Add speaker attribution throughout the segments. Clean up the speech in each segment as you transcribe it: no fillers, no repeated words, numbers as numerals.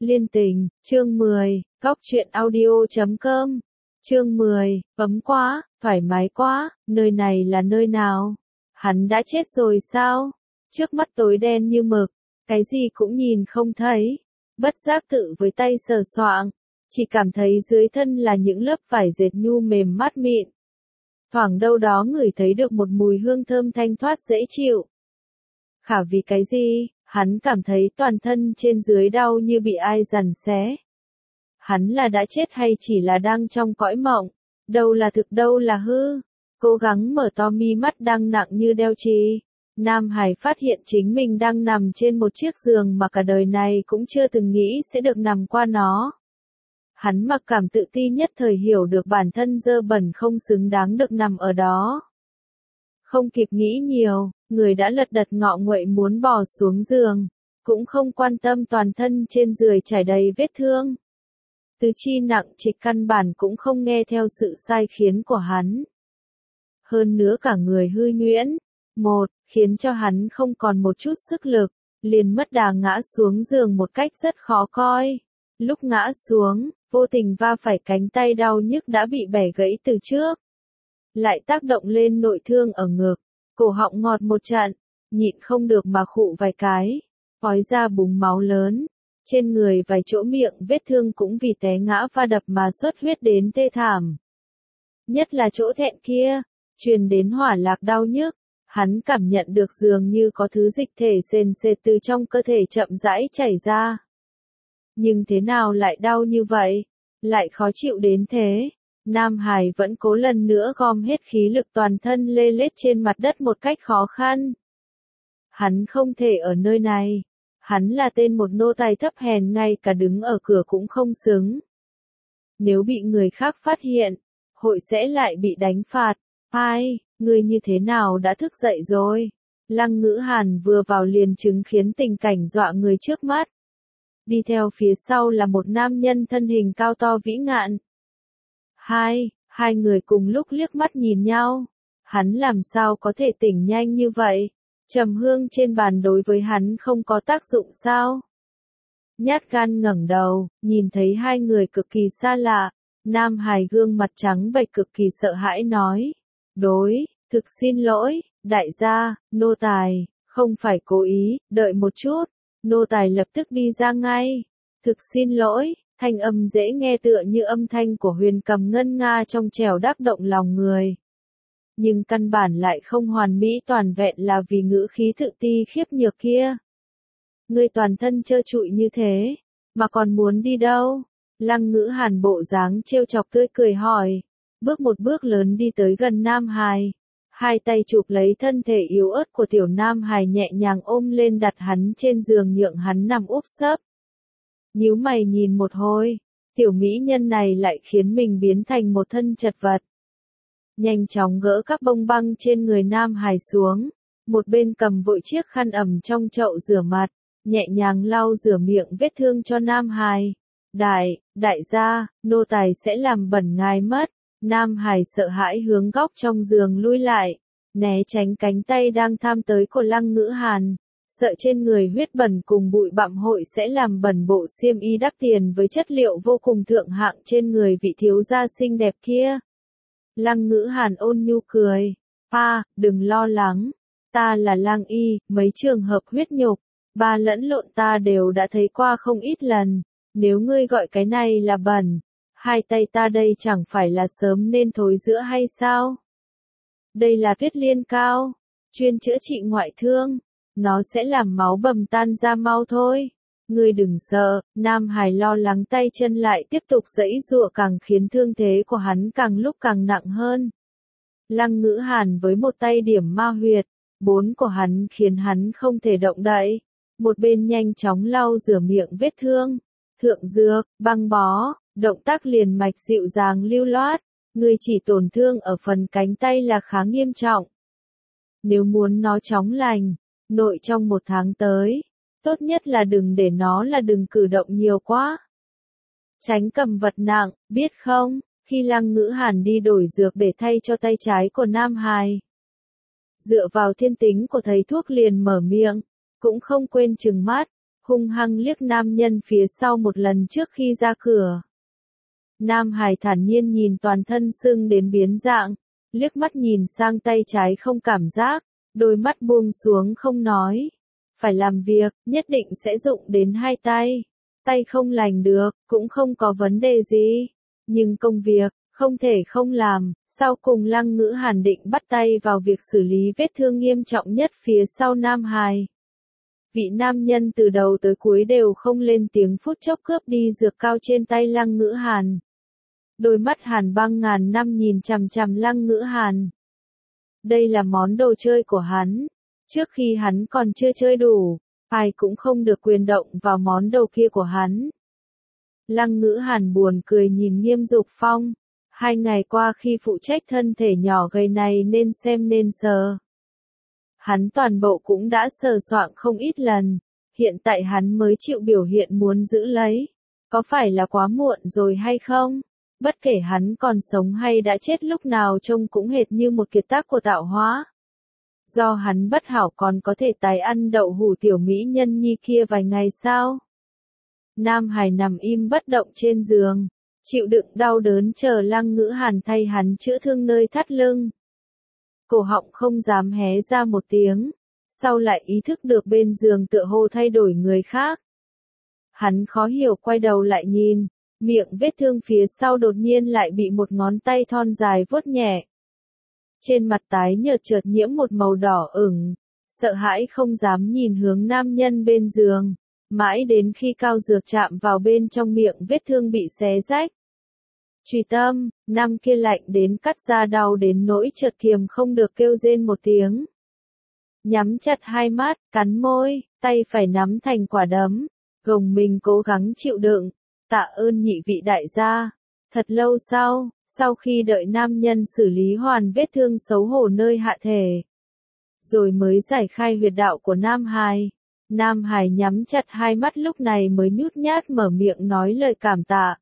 Speaker 1: Liên tình, chương 10, góc truyện audio.com, chương 10, ấm quá, thoải mái quá, nơi này là nơi nào? Hắn đã chết rồi sao? Trước mắt tối đen như mực, cái gì cũng nhìn không thấy, bất giác tự với tay sờ soạng, chỉ cảm thấy dưới thân là những lớp vải dệt nhu mềm mát mịn. Thoảng đâu đó ngửi thấy được một mùi hương thơm thanh thoát dễ chịu. Khả vì cái gì? Hắn cảm thấy toàn thân trên dưới đau như bị ai giằng xé. Hắn là đã chết hay chỉ là đang trong cõi mộng? Đâu là thực đâu là hư? Cố gắng mở to mi mắt đang nặng như đeo chì. Nam Hải phát hiện chính mình đang nằm trên một chiếc giường mà cả đời này cũng chưa từng nghĩ sẽ được nằm qua nó. Hắn mặc cảm tự ti nhất thời hiểu được bản thân dơ bẩn không xứng đáng được nằm ở đó. Không kịp nghĩ nhiều, người đã lật đật ngọ nguậy muốn bò xuống giường, cũng không quan tâm toàn thân trên giường trải đầy vết thương. Tứ chi nặng trịch căn bản cũng không nghe theo sự sai khiến của hắn. Hơn nữa cả người hư nhuyễn, khiến cho hắn không còn một chút sức lực, liền mất đà ngã xuống giường một cách rất khó coi. Lúc ngã xuống, vô tình va phải cánh tay đau nhức đã bị bẻ gãy từ trước. Lại tác động lên nội thương ở ngực, cổ họng ngọt một trận, nhịn không được mà khụ vài cái, ói ra búng máu lớn. Trên người vài chỗ miệng vết thương cũng vì té ngã va đập mà xuất huyết đến tê thảm. Nhất là chỗ thẹn kia, truyền đến hỏa lạc đau nhức, hắn cảm nhận được dường như có thứ dịch thể sền sệt từ trong cơ thể chậm rãi chảy ra. Nhưng thế nào lại đau như vậy, lại khó chịu đến thế? Nam Hải vẫn cố lần nữa gom hết khí lực toàn thân lê lết trên mặt đất một cách khó khăn. Hắn không thể ở nơi này. Hắn là tên một nô tài thấp hèn ngay cả đứng ở cửa cũng không xứng. Nếu bị người khác phát hiện, hội sẽ lại bị đánh phạt. Ai, người như thế nào đã thức dậy rồi? Lăng Ngữ Hàn vừa vào liền chứng kiến tình cảnh dọa người trước mắt. Đi theo phía sau là một nam nhân thân hình cao to vĩ ngạn. Hai người cùng lúc liếc mắt nhìn nhau. Hắn làm sao có thể tỉnh nhanh như vậy? Trầm hương trên bàn đối với hắn không có tác dụng sao? Nhát gan ngẩng đầu, nhìn thấy hai người cực kỳ xa lạ. Nam Hải gương mặt trắng bệch cực kỳ sợ hãi nói. Thực xin lỗi, đại gia, nô tài, không phải cố ý, đợi một chút. Nô tài lập tức đi ra ngay. Thực xin lỗi, thanh âm dễ nghe tựa như âm thanh của huyền cầm ngân nga trong trẻo đắc động lòng người. Nhưng căn bản lại không hoàn mỹ toàn vẹn là vì ngữ khí tự ti khiếp nhược kia. Ngươi toàn thân trơ trụi như thế, mà còn muốn đi đâu? Lăng Ngữ Hàn bộ dáng trêu chọc tươi cười hỏi, bước một bước lớn đi tới gần Nam Hải. Hai tay chụp lấy thân thể yếu ớt của tiểu Nam Hải nhẹ nhàng ôm lên đặt hắn trên giường nhượng hắn nằm úp sấp. Nhíu mày nhìn một hồi, tiểu mỹ nhân này lại khiến mình biến thành một thân chật vật. Nhanh chóng gỡ các bông băng trên người Nam Hải xuống, một bên cầm vội chiếc khăn ẩm trong chậu rửa mặt, nhẹ nhàng lau rửa miệng vết thương cho Nam Hải. Đại gia, nô tài sẽ làm bẩn ngài mất. Nam Hải sợ hãi hướng góc trong giường lui lại, né tránh cánh tay đang tham tới của Lăng Ngữ Hàn, sợ trên người huyết bẩn cùng bụi bặm hội sẽ làm bẩn bộ xiêm y đắt tiền với chất liệu vô cùng thượng hạng trên người vị thiếu gia xinh đẹp kia. Lăng Ngữ Hàn ôn nhu cười, đừng lo lắng, ta là lang y, mấy trường hợp huyết nhục, ba lẫn lộn ta đều đã thấy qua không ít lần, nếu ngươi gọi cái này là bẩn, hai tay ta đây chẳng phải là sớm nên thối rữa hay sao? Đây là Tuyết Liên Cao, chuyên chữa trị ngoại thương, nó sẽ làm máu bầm tan ra mau thôi. Ngươi đừng sợ, Nam Hải lo lắng tay chân lại tiếp tục giãy giụa càng khiến thương thế của hắn càng lúc càng nặng hơn. Lăng Ngữ Hàn với một tay điểm ma huyệt, 4 của hắn khiến hắn không thể động đậy. Một bên nhanh chóng lau rửa miệng vết thương, thượng dược, băng bó, động tác liền mạch dịu dàng lưu loát. Ngươi chỉ tổn thương ở phần cánh tay là khá nghiêm trọng. Nếu muốn nó chóng lành, nội trong 1 tháng tới, tốt nhất là đừng cử động nhiều quá. Tránh cầm vật nặng, biết không? Khi Lăng Ngữ Hàn đi đổi dược để thay cho tay trái của Nam Hải. Dựa vào thiên tính của thầy thuốc liền mở miệng, cũng không quên trừng mắt, hung hăng liếc nam nhân phía sau một lần trước khi ra cửa. Nam Hải thản nhiên nhìn toàn thân sưng đến biến dạng, liếc mắt nhìn sang tay trái không cảm giác, đôi mắt buông xuống không nói. Phải làm việc, nhất định sẽ dụng đến hai tay. Tay không lành được, cũng không có vấn đề gì. Nhưng công việc, không thể không làm. Sau cùng Lăng Ngữ Hàn định bắt tay vào việc xử lý vết thương nghiêm trọng nhất phía sau Nam Hải. Vị nam nhân từ đầu tới cuối đều không lên tiếng, phút chốc cướp đi dược cao trên tay Lăng Ngữ Hàn. Đôi mắt hàn băng ngàn năm nhìn chằm chằm Lăng Ngữ Hàn. Đây là món đồ chơi của hắn. Trước khi hắn còn chưa chơi đủ, ai cũng không được quyền động vào món đồ kia của hắn. Lăng Ngữ Hàn buồn cười nhìn Nghiêm Dục Phong. 2 ngày qua khi phụ trách thân thể nhỏ gầy này nên xem nên sờ. Hắn toàn bộ cũng đã sờ soạng không ít lần. Hiện tại hắn mới chịu biểu hiện muốn giữ lấy. Có phải là quá muộn rồi hay không? Bất kể hắn còn sống hay đã chết, lúc nào trông cũng hệt như một kiệt tác của tạo hóa. Do hắn bất hảo còn có thể tái ăn đậu hũ tiểu mỹ nhân nhi kia vài ngày sao? Nam Hải nằm im bất động trên giường, chịu đựng đau đớn chờ Lăng Ngữ Hàn thay hắn chữa thương nơi thắt lưng. Cổ họng không dám hé ra một tiếng, sau lại ý thức được bên giường tựa hồ thay đổi người khác. Hắn khó hiểu quay đầu lại nhìn, miệng vết thương phía sau đột nhiên lại bị một ngón tay thon dài vuốt nhẹ. Trên mặt tái nhợt chợt nhiễm một màu đỏ ửng, sợ hãi không dám nhìn hướng nam nhân bên giường, mãi đến khi cao dược chạm vào bên trong miệng vết thương bị xé rách. Truy tâm, nam kia lạnh đến cắt da đau đến nỗi chợt kiềm không được kêu rên một tiếng. Nhắm chặt hai mắt, cắn môi, tay phải nắm thành quả đấm, gồng mình cố gắng chịu đựng. Tạ ơn nhị vị đại gia. Thật lâu sau khi đợi nam nhân xử lý hoàn vết thương xấu hổ nơi hạ thể, rồi mới giải khai huyệt đạo của Nam Hải. Nam Hải nhắm chặt hai mắt lúc này mới nhút nhát mở miệng nói lời cảm tạ.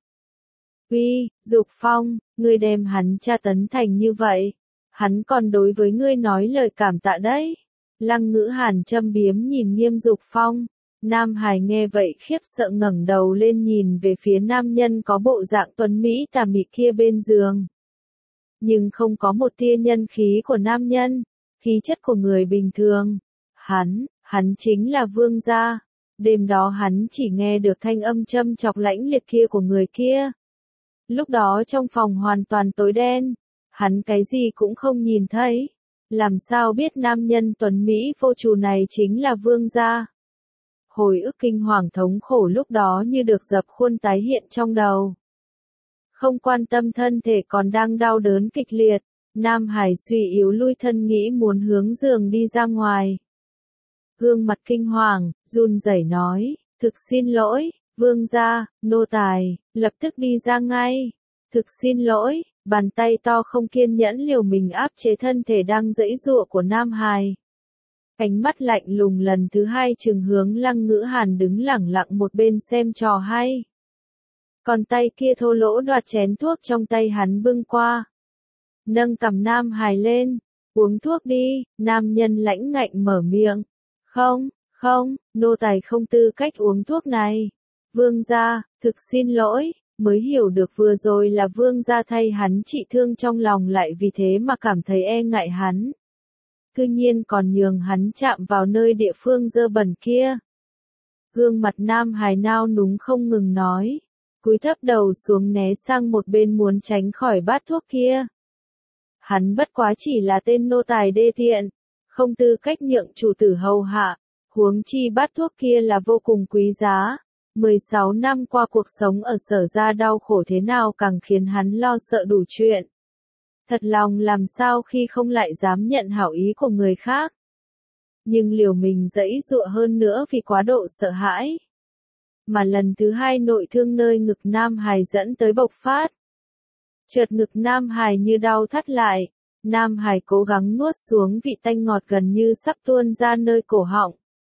Speaker 1: Uy, Dục Phong, ngươi đem hắn tra tấn thành như vậy, hắn còn đối với ngươi nói lời cảm tạ đấy. Lăng Ngữ Hàn châm biếm nhìn Nghiêm Dục Phong. Nam Hải nghe vậy khiếp sợ ngẩng đầu lên nhìn về phía nam nhân có bộ dạng tuấn mỹ tà mị kia bên giường. Nhưng không có một tia nhân khí của nam nhân, khí chất của người bình thường. Hắn chính là Vương gia. Đêm đó hắn chỉ nghe được thanh âm châm chọc lãnh liệt kia của người kia. Lúc đó trong phòng hoàn toàn tối đen, hắn cái gì cũng không nhìn thấy. Làm sao biết nam nhân tuấn mỹ vô trù này chính là Vương gia? Hồi ức kinh hoàng thống khổ lúc đó như được dập khuôn tái hiện trong đầu. Không quan tâm thân thể còn đang đau đớn kịch liệt, Nam Hải suy yếu lui thân nghĩ muốn hướng giường đi ra ngoài. Gương mặt kinh hoàng, run rẩy nói, thực xin lỗi, Vương gia, nô tài, lập tức đi ra ngay. Thực xin lỗi, bàn tay to không kiên nhẫn liều mình áp chế thân thể đang giãy giụa của Nam Hải. Ánh mắt lạnh lùng lần thứ hai trừng hướng Lăng Ngữ Hàn đứng lẳng lặng một bên xem trò hay. Còn tay kia thô lỗ đoạt chén thuốc trong tay hắn bưng qua. Nâng cằm Nam Hải lên, uống thuốc đi, nam nhân lãnh ngạnh mở miệng. Không, nô tài không tư cách uống thuốc này. Vương gia, thực xin lỗi, mới hiểu được vừa rồi là vương gia thay hắn trị thương trong lòng lại vì thế mà cảm thấy e ngại hắn. Cư nhiên còn nhường hắn chạm vào nơi địa phương dơ bẩn kia. Gương mặt Nam Hải nao núng không ngừng nói, cúi thấp đầu xuống né sang một bên muốn tránh khỏi bát thuốc kia. Hắn bất quá chỉ là tên nô tài đê tiện, không tư cách nhượng chủ tử hầu hạ, huống chi bát thuốc kia là vô cùng quý giá. 16 năm qua cuộc sống ở Sở gia đau khổ thế nào càng khiến hắn lo sợ đủ chuyện. Thật lòng làm sao khi không lại dám nhận hảo ý của người khác. Nhưng liều mình giãy giụa hơn nữa vì quá độ sợ hãi. Mà lần thứ hai nội thương nơi ngực Nam Hải dẫn tới bộc phát. Chợt ngực Nam Hải như đau thắt lại. Nam Hải cố gắng nuốt xuống vị tanh ngọt gần như sắp tuôn ra nơi cổ họng.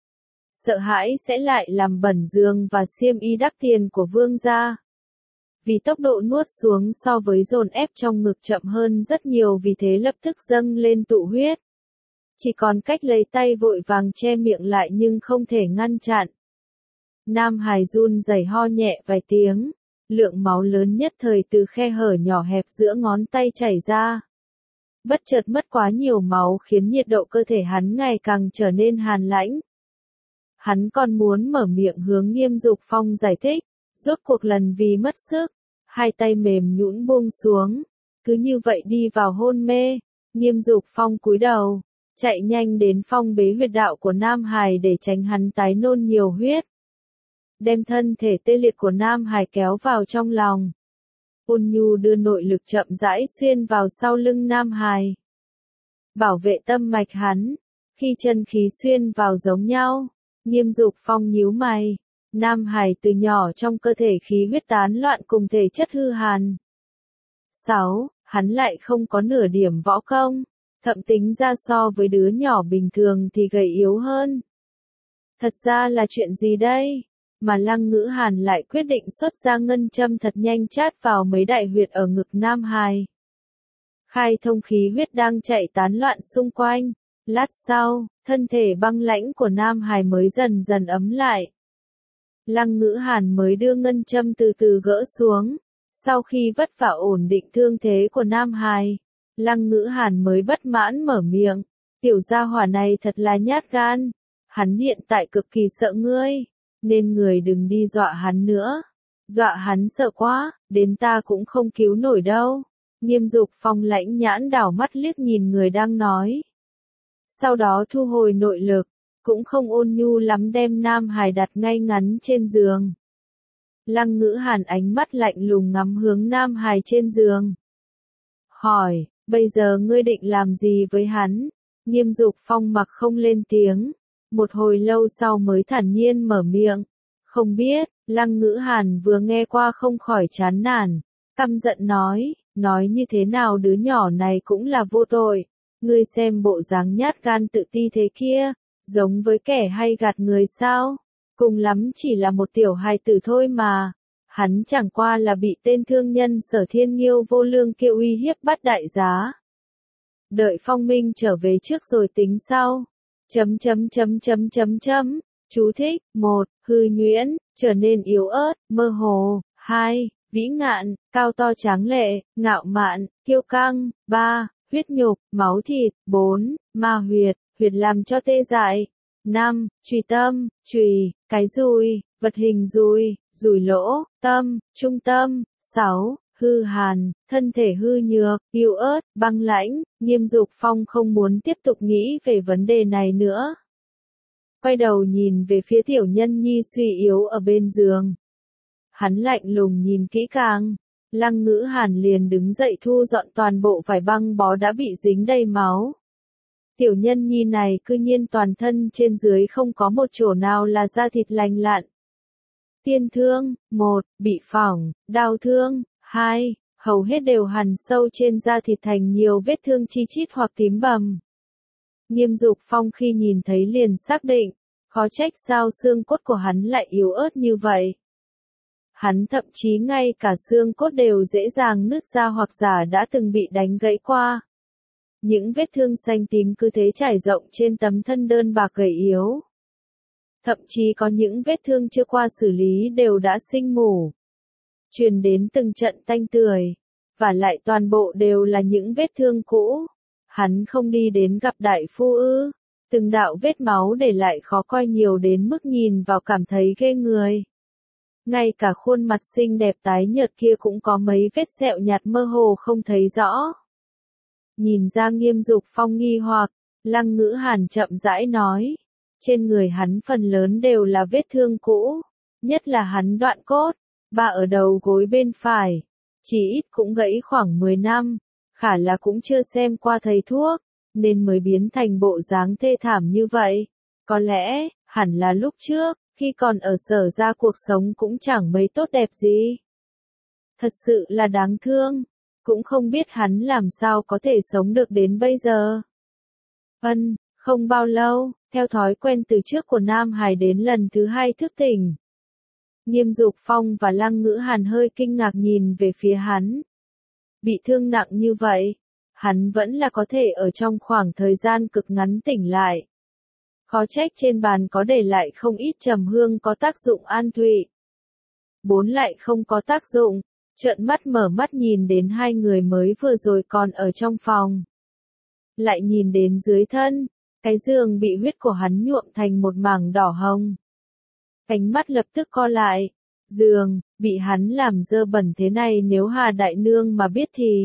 Speaker 1: Sợ hãi sẽ lại làm bẩn giường và xiêm y đắt tiền của vương gia. Vì tốc độ nuốt xuống so với dồn ép trong ngực chậm hơn rất nhiều vì thế lập tức dâng lên tụ huyết. Chỉ còn cách lấy tay vội vàng che miệng lại nhưng không thể ngăn chặn. Nam Hải run rẩy ho nhẹ vài tiếng, lượng máu lớn nhất thời từ khe hở nhỏ hẹp giữa ngón tay chảy ra. Bất chợt mất quá nhiều máu khiến nhiệt độ cơ thể hắn ngày càng trở nên hàn lãnh. Hắn còn muốn mở miệng hướng Nghiêm Dục Phong giải thích, rốt cuộc lần vì mất sức, hai tay mềm nhũn buông xuống, cứ như vậy đi vào hôn mê. Nghiêm Dục Phong cúi đầu, chạy nhanh đến phong bế huyệt đạo của Nam Hải để tránh hắn tái nôn nhiều huyết. Đem thân thể tê liệt của Nam Hải kéo vào trong lòng. Ôn nhu đưa nội lực chậm rãi xuyên vào sau lưng Nam Hải. Bảo vệ tâm mạch hắn, khi chân khí xuyên vào giống nhau, Nghiêm Dục Phong nhíu mày. Nam Hải từ nhỏ trong cơ thể khí huyết tán loạn cùng thể chất hư hàn. 6. Hắn lại không có nửa điểm võ công, thậm tính ra so với đứa nhỏ bình thường thì gầy yếu hơn. Thật ra là chuyện gì đây? Mà Lăng Ngữ Hàn lại quyết định xuất ra ngân châm thật nhanh chát vào mấy đại huyệt ở ngực Nam Hải. Khai thông khí huyết đang chạy tán loạn xung quanh. Lát sau, thân thể băng lãnh của Nam Hải mới dần dần ấm lại. Lăng Ngữ Hàn mới đưa ngân châm từ từ gỡ xuống. Sau khi vất vả ổn định thương thế của Nam Hải, Lăng Ngữ Hàn mới bất mãn mở miệng. Tiểu gia hỏa này thật là nhát gan. Hắn hiện tại cực kỳ sợ ngươi, nên người đừng đi dọa hắn nữa. Dọa hắn sợ quá, đến ta cũng không cứu nổi đâu. Nghiêm Dục Phong lãnh nhãn đảo mắt liếc nhìn người đang nói. Sau đó thu hồi nội lực, cũng không ôn nhu lắm đem Nam Hải đặt ngay ngắn trên giường. Lăng Ngữ Hàn ánh mắt lạnh lùng ngắm hướng Nam Hải trên giường. Hỏi, bây giờ ngươi định làm gì với hắn? Nghiêm Dục Phong mặc không lên tiếng. Một hồi lâu sau mới thản nhiên mở miệng. Không biết. Lăng Ngữ Hàn vừa nghe qua không khỏi chán nản. Căm giận nói như thế nào đứa nhỏ này cũng là vô tội. Ngươi xem bộ dáng nhát gan tự ti thế kia, giống với kẻ hay gạt người sao? Cùng lắm chỉ là một tiểu hài tử thôi mà. Hắn chẳng qua là bị tên thương nhân Sở Thiên Nghiêu vô lương kia uy hiếp bắt đại giá. Đợi Phong Minh trở về trước rồi tính sau. Chú thích. 1. Hư nhuyễn, trở nên yếu ớt, mơ hồ. 2. Vĩ ngạn, cao to tráng lệ, ngạo mạn, kiêu căng. 3. Huyết nhục, máu thịt. 4. Ma huyệt, huyệt làm cho tê dại. 5. Chùy tâm, chùy, cái dùi, vật hình dùi, dùi lỗ, tâm, trung tâm. 6. Hư hàn, thân thể hư nhược, yếu ớt, băng lãnh. Nghiêm Dục Phong không muốn tiếp tục nghĩ về vấn đề này nữa. Quay đầu nhìn về phía tiểu nhân nhi suy yếu ở bên giường. Hắn lạnh lùng nhìn kỹ càng. Lăng Ngữ Hàn liền đứng dậy thu dọn toàn bộ vải băng bó đã bị dính đầy máu. Tiểu nhân nhi này cư nhiên toàn thân trên dưới không có một chỗ nào là da thịt lành lặn. Tiên thương. 1. Bị phỏng, đau thương. 2. Hầu hết đều hằn sâu trên da thịt thành nhiều vết thương chi chít hoặc tím bầm. Nghiêm Dục Phong khi nhìn thấy liền xác định, khó trách sao xương cốt của hắn lại yếu ớt như vậy. Hắn thậm chí ngay cả xương cốt đều dễ dàng nứt ra hoặc giả đã từng bị đánh gãy qua. Những vết thương xanh tím cứ thế trải rộng trên tấm thân đơn bạc gầy yếu. Thậm chí có những vết thương chưa qua xử lý đều đã sinh mủ. Truyền đến từng trận tanh tưởi, và lại toàn bộ đều là những vết thương cũ. Hắn không đi đến gặp đại phu ư? Từng đạo vết máu để lại khó coi nhiều đến mức nhìn vào cảm thấy ghê người. Ngay cả khuôn mặt xinh đẹp tái nhợt kia cũng có mấy vết sẹo nhạt mơ hồ không thấy rõ. Nhìn ra Nghiêm Dục Phong nghi hoặc, Lăng Ngữ Hàn chậm rãi nói. Trên người hắn phần lớn đều là vết thương cũ, nhất là hắn đoạn cốt, ở đầu gối bên phải. Chỉ ít cũng gãy khoảng 10 năm, khả là cũng chưa xem qua thầy thuốc, nên mới biến thành bộ dáng thê thảm như vậy. Có lẽ, hẳn là lúc trước, khi còn ở Sở gia cuộc sống cũng chẳng mấy tốt đẹp gì. Thật sự là đáng thương, cũng không biết hắn làm sao có thể sống được đến bây giờ. Không bao lâu, theo thói quen từ trước của Nam Hải đến lần thứ 2 thức tỉnh. Nghiêm Dục Phong và Lăng Ngữ Hàn hơi kinh ngạc nhìn về phía hắn. Bị thương nặng như vậy, hắn vẫn là có thể ở trong khoảng thời gian cực ngắn tỉnh lại. Khó trách trên bàn có để lại không ít trầm hương có tác dụng an thụy. 4 lại không có tác dụng, trợn mắt mở mắt nhìn đến hai người mới vừa rồi còn ở trong phòng. Lại nhìn đến dưới thân, cái giường bị huyết của hắn nhuộm thành một mảng đỏ hồng. Cánh mắt lập tức co lại, giường, bị hắn làm dơ bẩn thế này nếu Hà Đại Nương mà biết thì.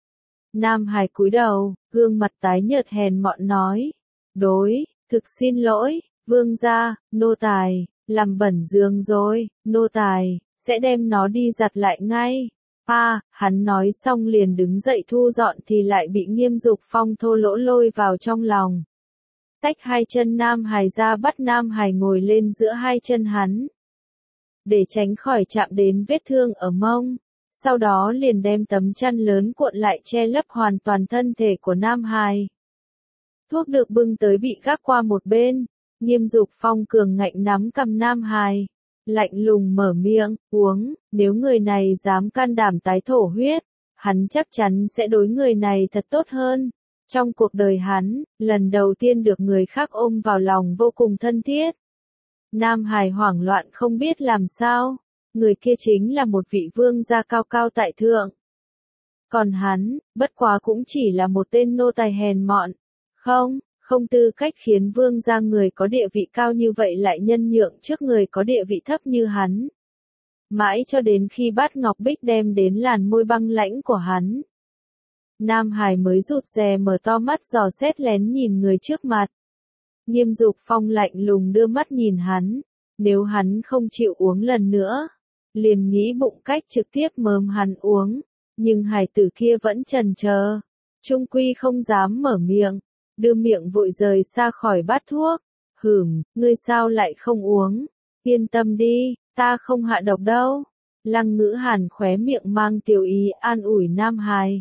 Speaker 1: Nam Hải cúi đầu, gương mặt tái nhợt hèn mọn nói, thực xin lỗi, vương gia, nô tài, làm bẩn giường rồi, nô tài, sẽ đem nó đi giặt lại ngay. Hắn nói xong liền đứng dậy thu dọn thì lại bị Nghiêm Dục Phong thô lỗ lôi vào trong lòng. Tách hai chân Nam Hải ra bắt Nam Hải ngồi lên giữa hai chân hắn. Để tránh khỏi chạm đến vết thương ở mông. Sau đó liền đem tấm chăn lớn cuộn lại che lấp hoàn toàn thân thể của Nam Hải. Thuốc được bưng tới bị gác qua một bên. Nghiêm Dục Phong cường ngạnh nắm cầm Nam Hải. Lạnh lùng mở miệng, uống, nếu người này dám can đảm tái thổ huyết, hắn chắc chắn sẽ đối người này thật tốt hơn. Trong cuộc đời hắn, lần đầu tiên được người khác ôm vào lòng vô cùng thân thiết. Nam Hải hoảng loạn không biết làm sao, người kia chính là một vị vương gia cao cao tại thượng. Còn hắn, bất quá cũng chỉ là một tên nô tài hèn mọn, không tư cách khiến vương gia người có địa vị cao như vậy lại nhân nhượng trước người có địa vị thấp như hắn. Mãi cho đến khi Bát Ngọc Bích đem đến làn môi băng lãnh của hắn. Nam Hải mới rụt rè mở to mắt dò xét lén nhìn người trước mặt. Nghiêm Dục Phong lạnh lùng đưa mắt nhìn hắn, nếu hắn không chịu uống lần nữa, liền nghĩ bụng cách trực tiếp mớm hắn uống, nhưng hải tử kia vẫn chần chờ, chung quy không dám mở miệng, đưa miệng vội rời xa khỏi bát thuốc. Ngươi sao lại không uống? Yên tâm đi, ta không hạ độc đâu. Lăng Ngữ Hàn khóe miệng mang tiểu ý an ủi Nam Hải.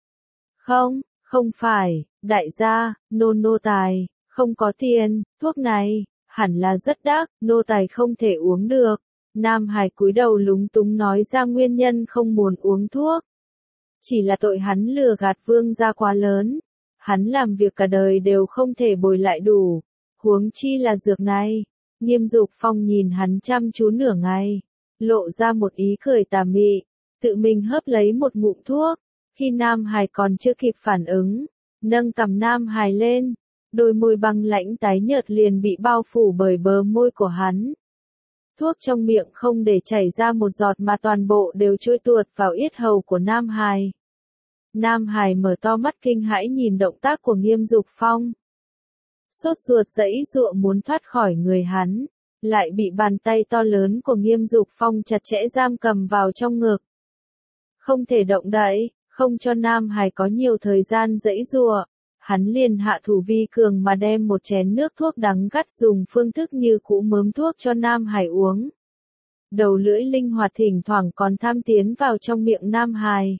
Speaker 1: Không phải, đại gia, nô tài, không có tiền, thuốc này, hẳn là rất đắt, nô tài không thể uống được. Nam Hải cúi đầu lúng túng nói ra nguyên nhân không muốn uống thuốc. Chỉ là tội hắn lừa gạt vương gia quá lớn. Hắn làm việc cả đời đều không thể bồi lại đủ. Huống chi là dược này. Nghiêm Dục Phong nhìn hắn chăm chú nửa ngày. Lộ ra một ý cười tà mị. Tự mình hớp lấy một ngụm thuốc. Khi Nam Hải còn chưa kịp phản ứng. Nâng cằm Nam Hải lên. Đôi môi băng lãnh tái nhợt liền bị bao phủ bởi bờ môi của hắn. Thuốc trong miệng không để chảy ra một giọt mà toàn bộ đều trôi tuột vào yết hầu của Nam Hải. Nam Hải mở to mắt kinh hãi nhìn động tác của Nghiêm Dục Phong. Sốt ruột giãy giụa muốn thoát khỏi người hắn, lại bị bàn tay to lớn của Nghiêm Dục Phong chặt chẽ giam cầm vào trong ngực. Không thể động đậy, không cho Nam Hải có nhiều thời gian giãy giụa, hắn liền hạ thủ vi cường mà đem một chén nước thuốc đắng gắt dùng phương thức như cũ mớm thuốc cho Nam Hải uống. Đầu lưỡi linh hoạt thỉnh thoảng còn tham tiến vào trong miệng Nam Hải.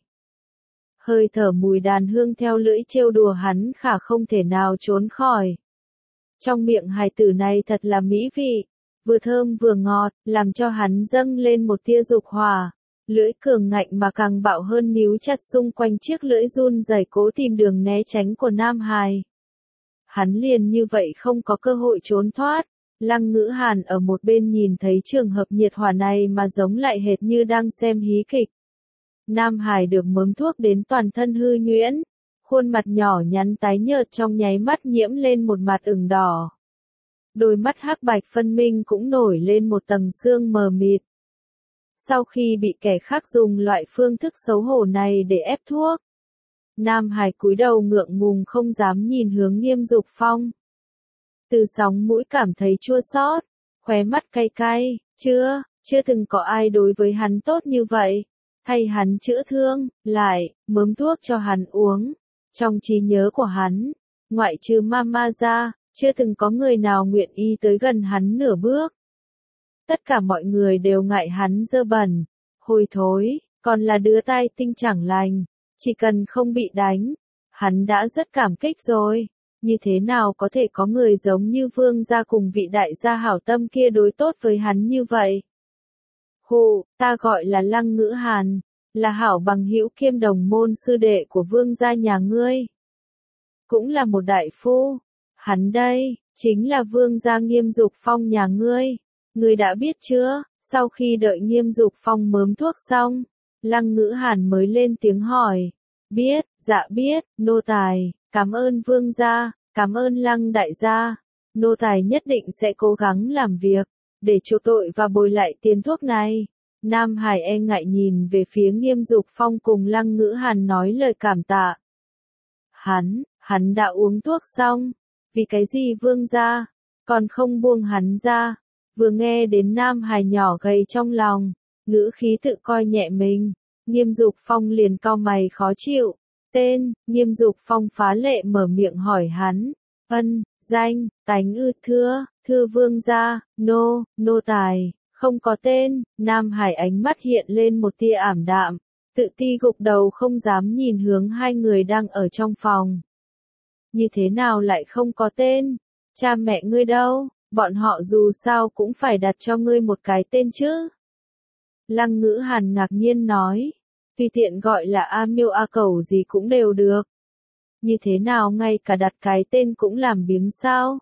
Speaker 1: Hơi thở mùi đàn hương theo lưỡi trêu đùa hắn khả không thể nào trốn khỏi. Trong miệng hài tử này thật là mỹ vị, vừa thơm vừa ngọt, làm cho hắn dâng lên một tia dục hỏa. Lưỡi cường ngạnh mà càng bạo hơn níu chặt xung quanh chiếc lưỡi run rẩy cố tìm đường né tránh của Nam Hải. Hắn liền như vậy không có cơ hội trốn thoát. Lăng Ngữ Hàn ở một bên nhìn thấy trường hợp nhiệt hỏa này mà giống lại hệt như đang xem hí kịch. Nam Hải được mớm thuốc đến toàn thân hư nhuyễn, khuôn mặt nhỏ nhắn tái nhợt trong nháy mắt nhiễm lên một mặt ửng đỏ. Đôi mắt hắc bạch phân minh cũng nổi lên một tầng sương mờ mịt. Sau khi bị kẻ khác dùng loại phương thức xấu hổ này để ép thuốc, Nam Hải cúi đầu ngượng ngùng không dám nhìn hướng Nghiêm Dục Phong. Từ sóng mũi cảm thấy chua xót, khóe mắt cay cay, chưa từng có ai đối với hắn tốt như vậy. Thay hắn chữa thương, lại, mớm thuốc cho hắn uống. Trong trí nhớ của hắn, ngoại trừ Mama ra, chưa từng có người nào nguyện ý tới gần hắn nửa bước. Tất cả mọi người đều ngại hắn dơ bẩn, hôi thối, còn là đứa tai tinh chẳng lành. Chỉ cần không bị đánh, hắn đã rất cảm kích rồi. Như thế nào có thể có người giống như vương gia cùng vị đại gia hảo tâm kia đối tốt với hắn như vậy? Ta gọi là Lăng Ngữ Hàn, là hảo bằng hữu kiêm đồng môn sư đệ của vương gia nhà ngươi. Cũng là một đại phu. Hắn đây, chính là vương gia Nghiêm Dục Phong nhà ngươi. Ngươi đã biết chưa? Sau khi đợi Nghiêm Dục Phong mớm thuốc xong, Lăng Ngữ Hàn mới lên tiếng hỏi. Biết, dạ biết, nô tài, cảm ơn vương gia, cảm ơn Lăng đại gia. Nô tài nhất định sẽ cố gắng làm việc, để chuộc tội và bồi lại tiền thuốc này. Nam Hải e ngại nhìn về phía Nghiêm Dục Phong cùng Lăng Ngữ Hàn nói lời cảm tạ. Hắn đã uống thuốc xong. Vì cái gì vương gia, còn không buông hắn ra. Vừa nghe đến Nam Hải nhỏ gầy trong lòng, ngữ khí tự coi nhẹ mình, Nghiêm Dục Phong liền cau mày khó chịu. Tên, Nghiêm Dục Phong phá lệ mở miệng hỏi hắn. Danh, tánh thưa vương gia, nô tài, không có tên. Nam Hải ánh mắt hiện lên một tia ảm đạm, tự ti gục đầu không dám nhìn hướng hai người đang ở trong phòng. Như thế nào lại không có tên? Cha mẹ ngươi đâu? Bọn họ dù sao cũng phải đặt cho ngươi một cái tên chứ. Lăng Ngữ Hàn ngạc nhiên nói. Tùy tiện gọi là A Miêu A Cẩu gì cũng đều được. Như thế nào ngay cả đặt cái tên cũng làm biếng sao?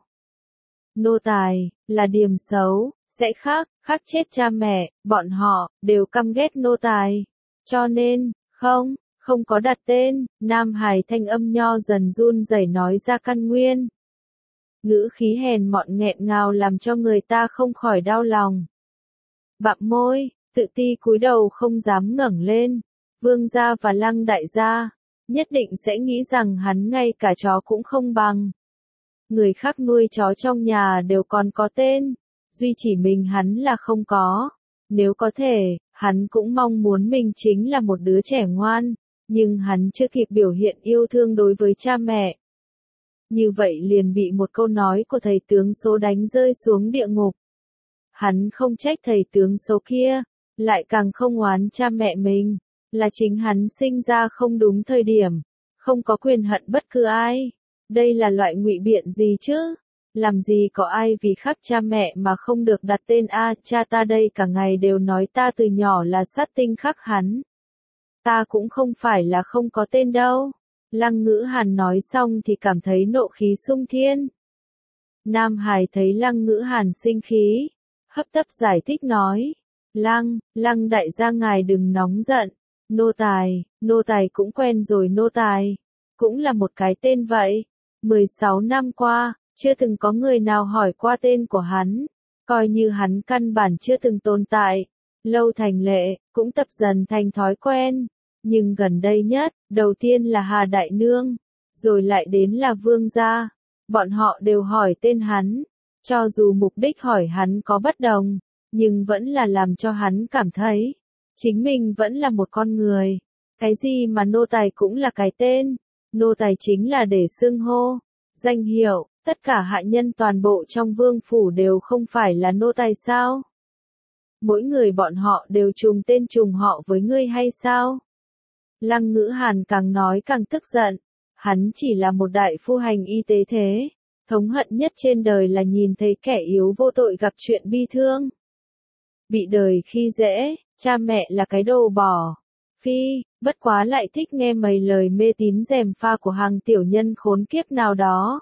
Speaker 1: Nô tài, là điểm xấu, sẽ khắc chết cha mẹ, bọn họ, đều căm ghét nô tài. Cho nên, không có đặt tên. Nam Hải thanh âm nho dần run rẩy nói ra căn nguyên. Ngữ khí hèn mọn nghẹn ngào làm cho người ta không khỏi đau lòng. Bặm môi, tự ti cúi đầu không dám ngẩng lên. Vương gia và Lăng đại gia, nhất định sẽ nghĩ rằng hắn ngay cả chó cũng không bằng. Người khác nuôi chó trong nhà đều còn có tên, duy chỉ mình hắn là không có. Nếu có thể, hắn cũng mong muốn mình chính là một đứa trẻ ngoan, nhưng hắn chưa kịp biểu hiện yêu thương đối với cha mẹ. Như vậy liền bị một câu nói của thầy tướng số đánh rơi xuống địa ngục. Hắn không trách thầy tướng số kia, lại càng không oán cha mẹ mình, là chính hắn sinh ra không đúng thời điểm, không có quyền hận bất cứ ai. Đây là loại ngụy biện gì chứ? Làm gì có ai vì khắc cha mẹ mà không được đặt tên a? Cha ta đây cả ngày đều nói ta từ nhỏ là sát tinh khắc hắn. Ta cũng không phải là không có tên đâu. Lăng Ngữ Hàn nói xong thì cảm thấy nộ khí sung thiên. Nam Hải thấy Lăng Ngữ Hàn sinh khí, hấp tấp giải thích nói. Lăng đại gia ngài đừng nóng giận. Nô tài cũng quen rồi, nô tài cũng là một cái tên vậy. 16 năm qua, chưa từng có người nào hỏi qua tên của hắn, coi như hắn căn bản chưa từng tồn tại. Lâu thành lệ, cũng tập dần thành thói quen. Nhưng gần đây nhất, đầu tiên là Hà Đại Nương, rồi lại đến là Vương gia. Bọn họ đều hỏi tên hắn, cho dù mục đích hỏi hắn có bất đồng, nhưng vẫn là làm cho hắn cảm thấy chính mình vẫn là một con người. Cái gì mà nô tài cũng là cái tên, nô tài chính là để xưng hô, danh hiệu, tất cả hạ nhân toàn bộ trong vương phủ đều không phải là nô tài sao? Mỗi người bọn họ đều trùng tên trùng họ với ngươi hay sao? Lăng Ngữ Hàn càng nói càng tức giận, hắn chỉ là một đại phu hành y tế thế, thống hận nhất trên đời là nhìn thấy kẻ yếu vô tội gặp chuyện bi thương. Bị đời khi dễ, cha mẹ là cái đồ bỏ. Phi, bất quá lại thích nghe mấy lời mê tín gièm pha của hàng tiểu nhân khốn kiếp nào đó.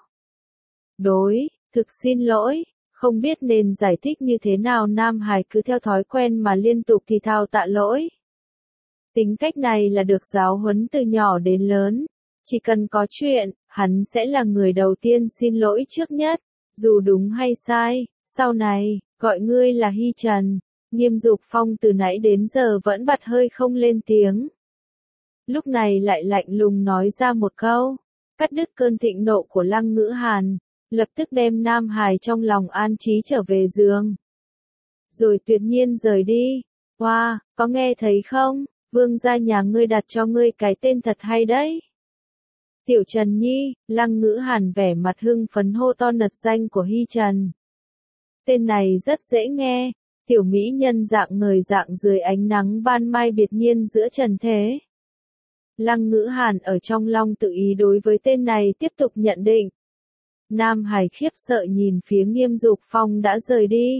Speaker 1: Thực xin lỗi, không biết nên giải thích như thế nào. Nam Hải cứ theo thói quen mà liên tục thì thào tạ lỗi. Tính cách này là được giáo huấn từ nhỏ đến lớn. Chỉ cần có chuyện, hắn sẽ là người đầu tiên xin lỗi trước nhất, dù đúng hay sai. Sau này, gọi ngươi là Hy Trần. Nghiêm Dục Phong từ nãy đến giờ vẫn bật hơi không lên tiếng. Lúc này lại lạnh lùng nói ra một câu, cắt đứt cơn thịnh nộ của Lăng Ngữ Hàn, lập tức đem Nam Hải trong lòng an trí trở về giường. Rồi tuyệt nhiên rời đi. Wow, có nghe thấy không? Vương gia nhà ngươi đặt cho ngươi cái tên thật hay đấy. Tiểu Trần Nhi, Lăng Ngữ Hàn vẻ mặt hưng phấn hô to nật danh của Hy Trần. Tên này rất dễ nghe, tiểu mỹ nhân dạng người dạng dưới ánh nắng ban mai biệt nhiên giữa trần thế. Lăng Ngữ Hàn ở trong lòng tự ý đối với tên này tiếp tục nhận định. Nam Hải khiếp sợ nhìn phía Nghiêm Dục Phong đã rời đi.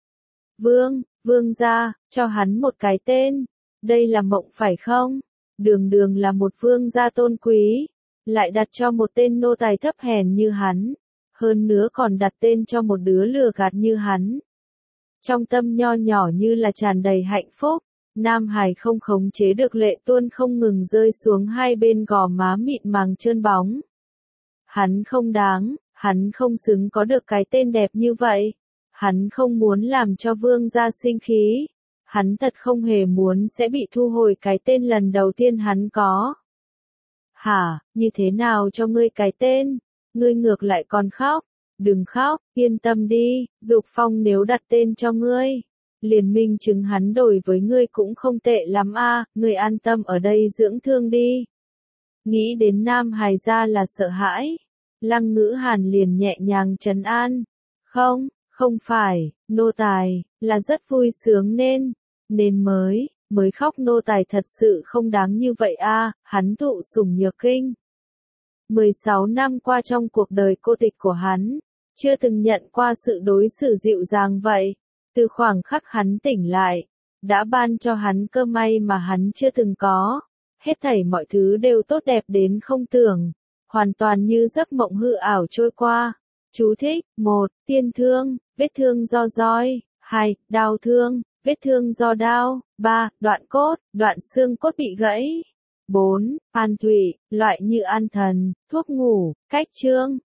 Speaker 1: Vương gia, cho hắn một cái tên. Đây là mộng phải không? Đường là một vương gia tôn quý, lại đặt cho một tên nô tài thấp hèn như hắn. hơn nữa còn đặt tên cho một đứa lừa gạt như hắn. Trong tâm nho nhỏ như là tràn đầy hạnh phúc, Nam Hải không khống chế được lệ tuôn không ngừng rơi xuống hai bên gò má mịn màng trơn bóng. Hắn không đáng, hắn không xứng có được cái tên đẹp như vậy. Hắn không muốn làm cho vương gia sinh khí. Hắn thật không hề muốn sẽ bị thu hồi cái tên lần đầu tiên hắn có. Hả, như thế nào cho ngươi cái tên? Ngươi ngược lại còn khóc. Đừng khóc, yên tâm đi, Dục Phong nếu đặt tên cho ngươi, liền minh chứng hắn đổi với ngươi cũng không tệ lắm a, ngươi an tâm ở đây dưỡng thương đi. Nghĩ đến Nam Hải gia là sợ hãi, Lăng Ngữ Hàn liền nhẹ nhàng trấn an. Không, không phải, nô tài, là rất vui sướng nên mới khóc, nô tài thật sự không đáng như vậy a, hắn thụ sủng nhược kinh. 16 năm qua trong cuộc đời cô tịch của hắn, chưa từng nhận qua sự đối xử dịu dàng vậy. Từ khoảng khắc hắn tỉnh lại, đã ban cho hắn cơ may mà hắn chưa từng có. Hết thảy mọi thứ đều tốt đẹp đến không tưởng, hoàn toàn như giấc mộng hư ảo trôi qua. Chú thích: 1. Tiên thương, vết thương do roi. 2. Đao thương, vết thương do đao. 3. Đoạn cốt, đoạn xương cốt bị gãy. 4. An thủy, loại như an thần, thuốc ngủ, cách chương.